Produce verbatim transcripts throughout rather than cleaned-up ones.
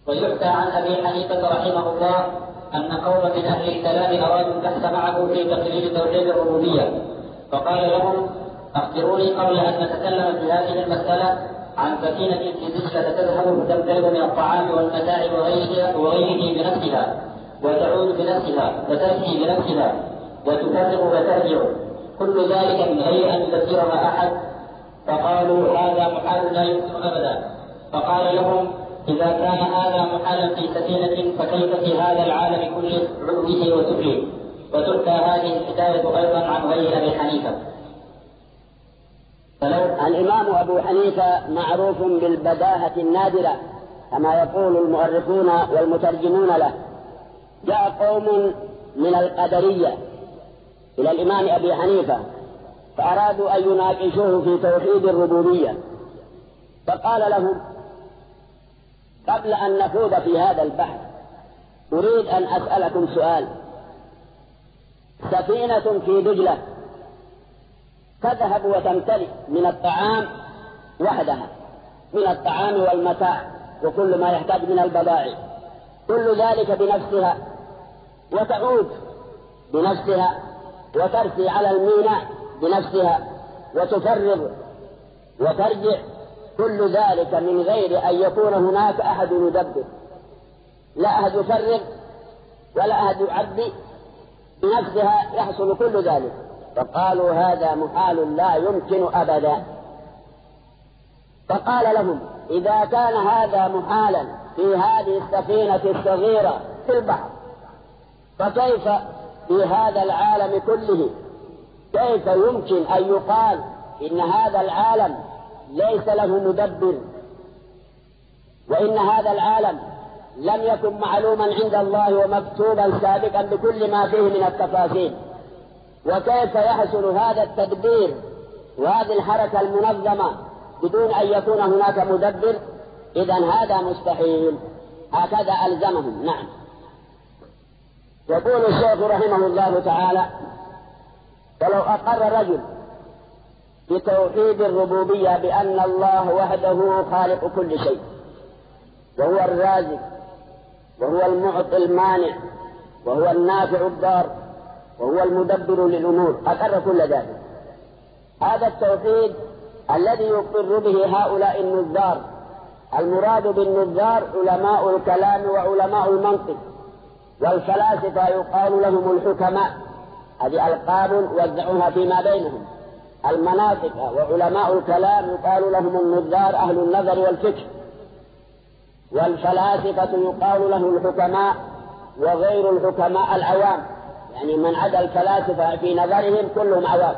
ويحكى عن أبي حنيفة رحمه الله أن قوما من أهل الكلام أرادوا البحث معه في تقرير توحيد الربوبية، فقال لهم: أخبروني قبل أن نتكلم في هذه المسألة عن سفينة في دجلة تذهب فتبتعد من الطعام والمتاع وغيره, وغيره بنفسها، وتعود بنفسها، وتأتي بنفسها، وتفرغ وترجع، كل ذلك من غير أن يدبرها أحد. فقالوا: هذا محال لا يمكن أبدا. فقال لهم: إذا كان هذا محالا في سفينة فكيف في هذا العالم كله علوه وسفله؟ وتحكى هذه الحكاية أيضا عن غير أبي حنيفة. الإمام أبو حنيفة معروف بالبداهة النادرة كما يقول المؤرخون والمترجمون له. جاء قوم من القدرية إلى الإمام أبي حنيفة فأرادوا أن يناقشوه في توحيد الربوبية، فقال لهم: قبل أن نخوض في هذا البحث أريد أن أسألكم سؤال. سفينة في دجلة تذهب وتمتلئ من الطعام وحدها، من الطعام والمتاع وكل ما يحتاج من البضائع، كل ذلك بنفسها، وتعود بنفسها، وترسي على الميناء بنفسها، وتفرغ وترجع، كل ذلك من غير أن يكون هناك أحد يدبر، لا أحد يفرغ ولا أحد يعدي، بنفسها يحصل كل ذلك. فقالوا: هذا محال لا يمكن أبدا. فقال لهم: إذا كان هذا محالا في هذه السفينة الصغيرة في البحر، فكيف في هذا العالم كله؟ كيف يمكن أن يقال إن هذا العالم ليس له مدبر، وإن هذا العالم لم يكن معلوما عند الله ومكتوبا سابقا بكل ما فيه من التفاصيل؟ وكيف يحصل هذا التدبير وهذه الحركة المنظمة بدون أن يكون هناك مدبر؟ إذن هذا مستحيل. هكذا ألزمهم. نعم. يقول الشيخ رحمه الله تعالى: ولو أقر رجل بتوحيد الربوبية بأن الله وحده خالق كل شيء، وهو الرازق، وهو المعطي المانع، وهو النافع الضار، وهو المدبر للأمور، أقر كل ذلك. هذا التوحيد الذي يقر به هؤلاء النذار. المراد بالنذار علماء الكلام وعلماء المنطق، والفلاسفة يقال لهم الحكماء، هذه ألقاب وزعوها فيما بينهم. المناطق وعلماء الكلام يقال لهم النذار أهل النظر والفكر، والفلاسفة يقال له الحكماء، وغير الحكماء العوام، يعني من عدا الفلاسفة في نظرهم كلهم عوام.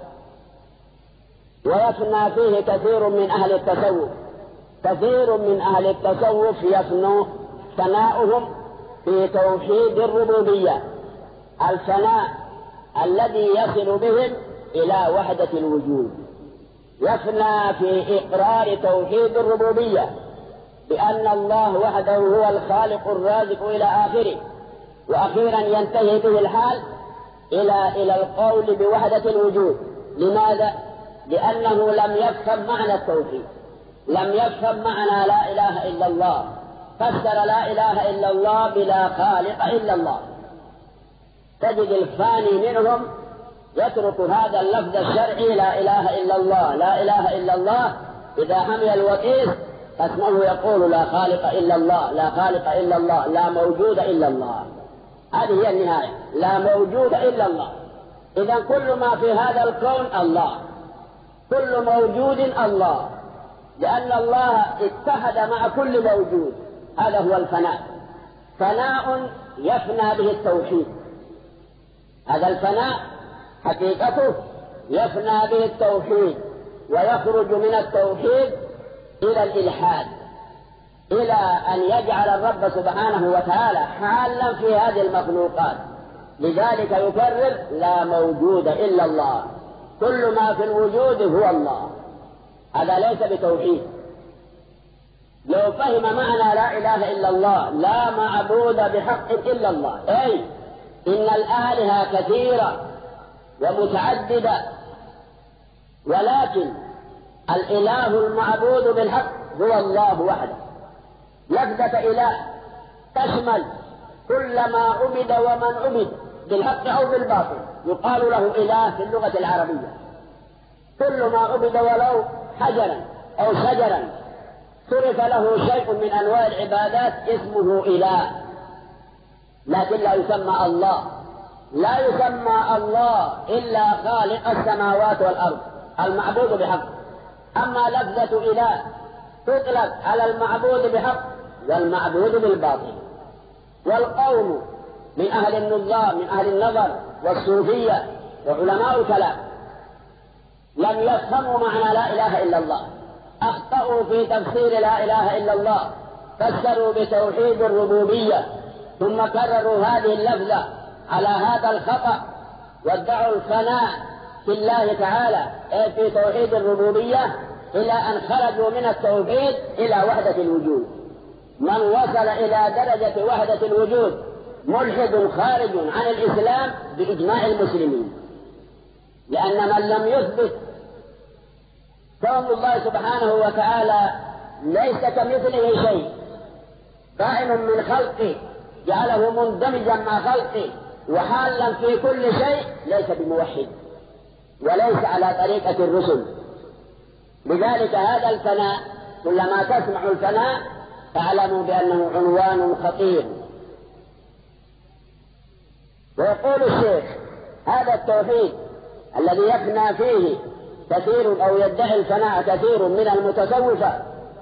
ويفنى فيه كثير من أهل التصوف. كثير من أهل التصوف يفنوا فناؤهم في توحيد الربوبية، الفناء الذي يصل بهم إلى وحدة الوجود. يفنى في إقرار توحيد الربوبية بأن الله وحده هو الخالق الرازق إلى آخره، وأخيرا ينتهي به الحال إلى إلى القول بوحدة الوجود. لماذا؟ لأنه لم يفهم معنى التوحيد، لم يفهم معنى لا إله إلا الله، فسر لا إله إلا الله بلا خالق إلا الله. تجد الفاني منهم يترك هذا اللفظ الشرعي لا إله إلا الله، لا إله إلا الله، إذا حمي الوقيس فاسمه يقول لا خالق إلا الله، لا خالق إلا الله، لا موجود إلا الله. هذه هي النهاية، لا موجود إلا الله. إذا كل ما في هذا الكون الله، كل موجود الله، لأن الله اتحد مع كل موجود. هذا هو الفناء، فناء يفنى به التوحيد. هذا الفناء حقيقته يفنى به التوحيد، ويخرج من التوحيد إلى الإلحاد، إلى أن يجعل الرب سبحانه وتعالى حالا في هذه المخلوقات. لذلك يكرر لا موجود إلا الله، كل ما في الوجود هو الله. هذا ليس بتوحيد. لو فهم معنى لا إله إلا الله، لا معبود بحق إلا الله، أي إن الآلهة كثيرة ومتعددة، ولكن الإله المعبود بالحق هو الله وحده. لفظة إله تشمل كل ما عبد ومن عبد بالحق أو بالباطل يقال له إله في اللغة العربية. كل ما عبد ولو حجرا أو شجرا صرف له شيء من أنواع العبادات اسمه إله، لكن لا يسمى الله. لا يسمى الله إلا خالق السماوات والأرض المعبود بحق. أما لفظة إله تطلق على المعبود بحق والمعبود بالباطل. والقوم من أهل النظام من أهل النظر والصوفية وعلماء الكلام لم يفهموا معنى لا إله إلا الله، أخطأوا في تفسير لا إله إلا الله، فسروا بتوحيد الربوبية ثم كرروا هذه اللفظة على هذا الخطأ، وادعوا الفناء في الله تعالى في توحيد الربوبية إلى أن خرجوا من التوحيد إلى وحدة الوجود. من وصل إلى درجة وحدة الوجود ملحد خارج عن الإسلام بإجماع المسلمين، لأن من لم يثبت كون الله سبحانه وتعالى ليس كمثله شيء، قائم من خلقه جعله مندمجا مع خلقه وحالا في كل شيء، ليس بموحد وليس على طريقة الرسل. لذلك هذا الفناء كلما تسمع الفناء فاعلموا بأنه عنوان خطير. ويقول الشيخ هذا التوحيد الذي يفنى فيه كثير أو يدعي الفناء كثير من المتصوفة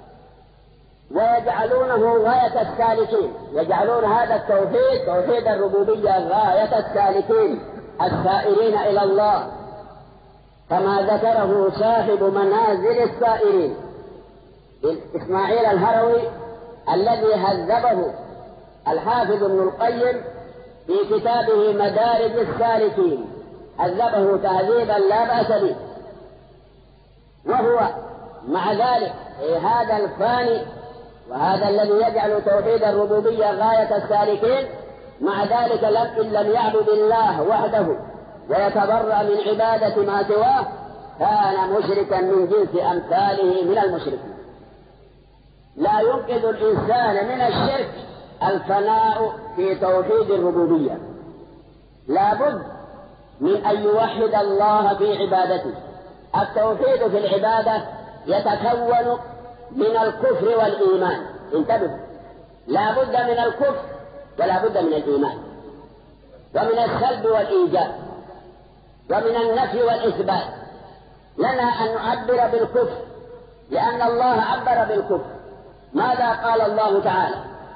ويجعلونه غاية السالكين، يجعلون هذا التوحيد توحيد الربوبية غاية السالكين السائرين إلى الله، كما ذكره صاحب منازل السائرين إسماعيل الهروي الذي هذبه الحافظ ابن القيم في كتابه مدارج السالكين، هذبه تهذيبا لا بأس به. وهو مع ذلك هذا الفاني وهذا الذي يجعل توحيد الربوبية غاية السالكين، مع ذلك إن لم يعبد الله وحده ويتبرأ من عبادة ما سواه كان مشركا من جنس أمثاله من المشركين. لا ينقذ الإنسان من الشرك الفناء في توحيد الربوبية، لا بد من أن يوحد الله في عبادته. التوحيد في العبادة يتكون من الكفر والإيمان، انتبهوا، لا بد من الكفر ولا بد من الإيمان، ومن السلب والإيجاب، ومن النفي والإثبات. لنا أن نعبر بالكفر لأن الله عبر بالكفر. ماذا قال الله تعالى؟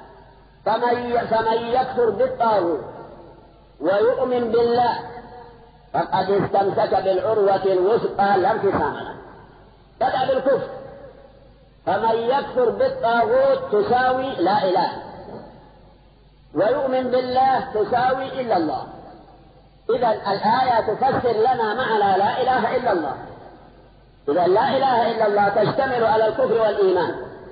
فمن يكفر بالطاغوت ويؤمن بالله فقد استمسك بالعروة الوثقى لا انفصام لها. بدأ بالكفر، فمن يكفر بالطاغوت تساوي لا إله، ويؤمن بالله تساوي إلا الله. إذا الآية تفسر لنا معنى لا إله إلا الله. إذا لا إله إلا الله تشتمل على الكفر والإيمان.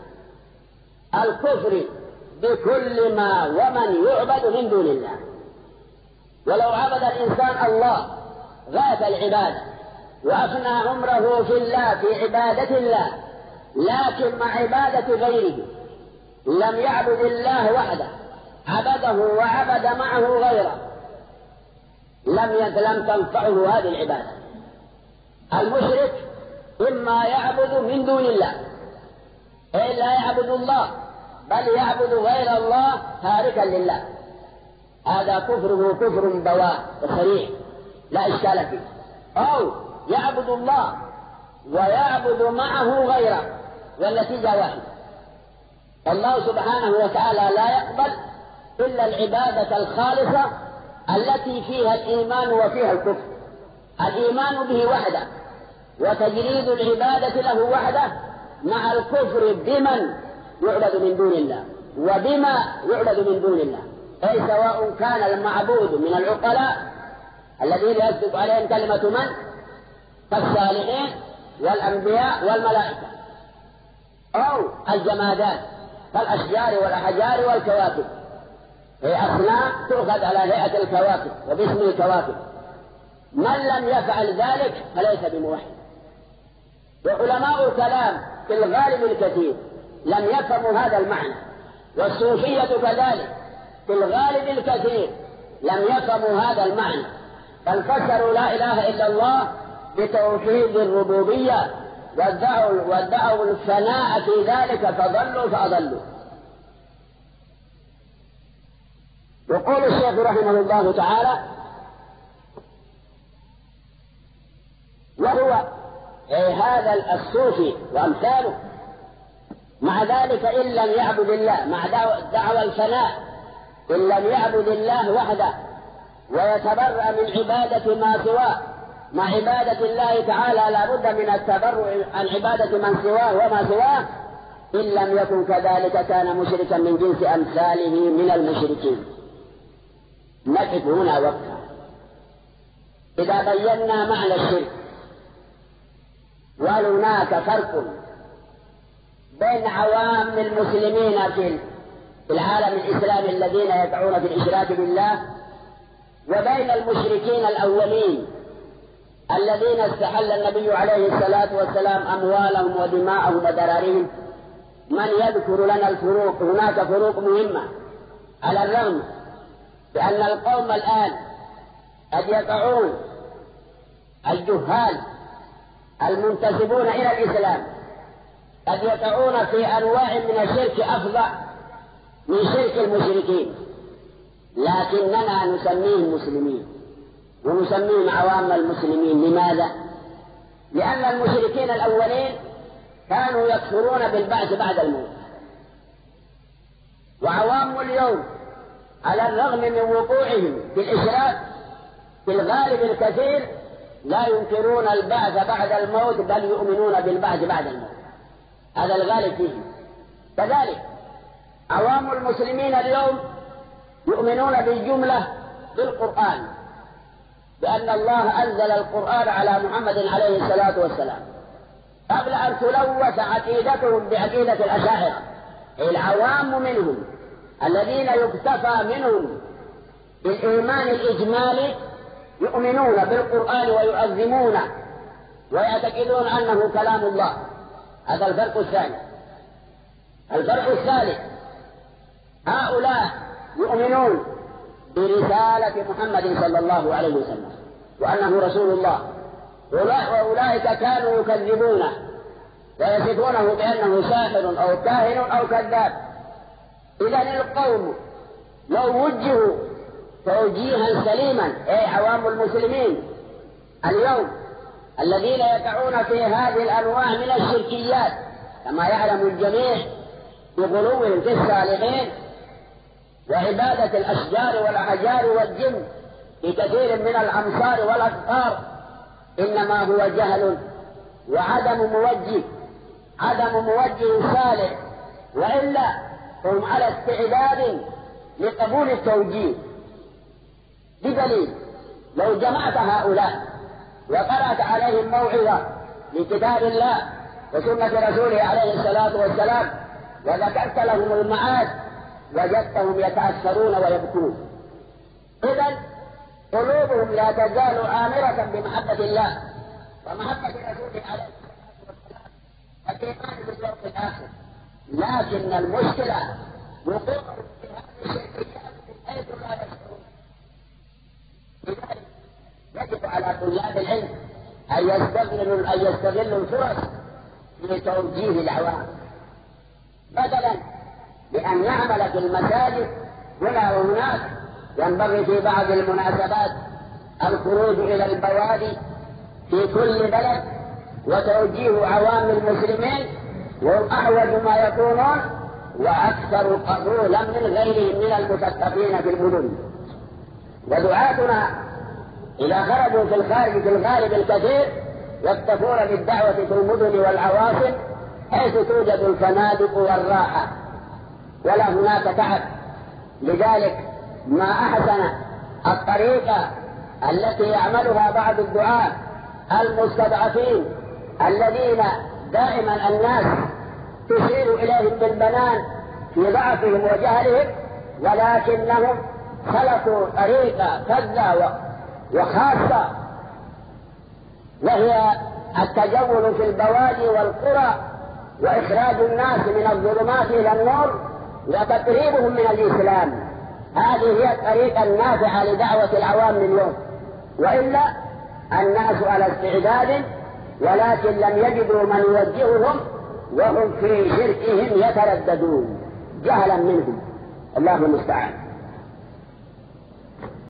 الكفر بكل ما ومن يعبد من دون الله. ولو عبد الإنسان الله غاية العبادة وأفنى عمره في الله في عبادة الله، لكن مع عبادة غيره لم يعبد الله وحده، عبده وعبد معه غيره، لم لم تنفعه هذه العبادة. المشرك إما يعبد من دون الله أي لا يعبد الله بل يعبد غير الله تاركا لله، هذا كفره كفر بواء وصريح لا إشكال فيه. أو يعبد الله ويعبد معه غيره والنتيجة واحدة. الله سبحانه وتعالى لا يقبل إلا العبادة الخالصة التي فيها الإيمان وفيها الكفر. الإيمان به وحده وتجريد العبادة له وحده مع الكفر بمن يعبد من دون الله وبما يعبد من دون الله، أي سواء كان المعبود من العقلاء الذين يصدق عليهم كلمة من كالصالحين والأنبياء والملائكة، أو الجمادات كالأشجار والأحجار والكواكب، هي أصنام تؤخذ على هيئة الكواكب وباسم الكواكب. من لم يفعل ذلك فليس بموحد. وعلماء الكلام في الغالب الكثير لم يفهموا هذا المعنى، والصوفية كذلك في الغالب الكثير لم يفهموا هذا المعنى، بل فسروا لا إله إلا الله بتوحيد الربوبية وادعوا وادعوا الفناء في ذلك فضلوا فأضلوا. يقول الشيخ رحمه الله تعالى: وهو أي هذا الصوفي وأمثاله مع ذلك إن لم يعبد الله، مع دعوى الفناء، إن لم يعبد الله وحده ويتبرأ من عبادة ما سواه، مع عبادة الله تعالى لا بد من التبرؤ عن عبادة من سواه وما سواه، إن لم يكن كذلك كان مشركا من جنس أمثاله من المشركين. نقف هنا وقفا. إذا بينا معنى الشرك وهل هناك فرق بين عوام المسلمين في العالم الإسلامي الذين يقعون في الإشراك بالله وبين المشركين الأولين الذين استحل النبي عليه الصلاة والسلام أموالهم ودماءهم وذراريهم، من يذكر لنا الفروق؟ هناك فروق مهمة، على الرغم بأن القوم الآن قد يقعون الجهال المنتسبون إلى الإسلام قد يقعون في أنواع من الشرك أفظع من شرك المشركين، لكننا نسميهم مسلمين ونسميهم عوام المسلمين. لماذا؟ لأن المشركين الأولين كانوا يكفرون بالبعث بعد الموت، وعوام اليوم على الرغم من وقوعهم في الإشراك في الغالب الكثير لا ينكرون البعث بعد الموت، بل يؤمنون بالبعث بعد الموت، هذا الغالب فيه. كذلك عوام المسلمين اليوم يؤمنون بالجملة بالقرآن، بأن الله أنزل القرآن على محمد عليه الصلاة والسلام قبل أن تلوث عقيدتهم بعقيدة الأشاعرة. العوام منهم الذين يكتفى منهم بالإيمان الإجمالي يؤمنون بالقرآن ويعظمونه ويعتقدون أنه كلام الله. هذا الفرق الثاني. الفرق الثالث: هؤلاء يؤمنون برسالة محمد صلى الله عليه وسلم وأنه رسول الله، وأولئك كانوا يكذبونه ويصفونه بأنه ساحر أو كاهن أو كذاب. إذن القوم لو وجهوا توجيها سليما، أي عوام المسلمين اليوم الذين يقعون في هذه الأنواع من الشركيات كما يعلم الجميع بغلوهم في الصالحين وعبادة الأشجار والأحجار والجن في كثير من الأمصار والأقطار، إنما هو جهل وعدم موجه عدم موجه صالح، وإلا هم على استعداد لقبول التوجيه. بدليل لو جمعت هؤلاء وقرأت عليهم موعظة لكتاب الله وسنة رسوله عليه الصلاة والسلام وذكرت لهم المعاد وجدتهم يتأثرون ويبكون. إذن قلوبهم لا تزال آمرة بمحبة الله ومحبة رسوله عليه الصلاة والسلام والإيمان باليوم الآخر، لكن المشكلة وقوعهم في هذه الشركيات من حيث لا يشعرون. لذلك يجب على طلاب العلم أن يستغلوا أن يستغلوا الفرص لتوجيه العوام، بدلا بأن نعمل في المساجد هنا وهناك. ينبغي في بعض المناسبات الخروج إلى البوادي في كل بلد وتوجيه عوام المسلمين، وهم أحوج ما يكونون وأكثر قبولا من غيرهم من المثقفين في المدن. ودعاتنا إذا خرجوا في الخارج في الغالب الكثير يكتفون بالدعوة في المدن والعواصم حيث توجد الفنادق والراحة ولا هناك تعب. لذلك ما أحسن الطريقة التي يعملها بعض الدعاة المستضعفين الذين دائما الناس تشير إليهم بالبنان في ضعفهم وجهلهم، ولكنهم خلقوا طريقة كذا وخاصة وهي التجول في البوادي والقرى وإخراج الناس من الظلمات إلى النور وتقريبهم من الإسلام. هذه هي الطريقة النافعة لدعوة العوام اليوم، وإلا الناس على استعداد، ولكن لم يجدوا من يوجههم وهم في شركهم يترددون جهلا منهم. الله المستعان.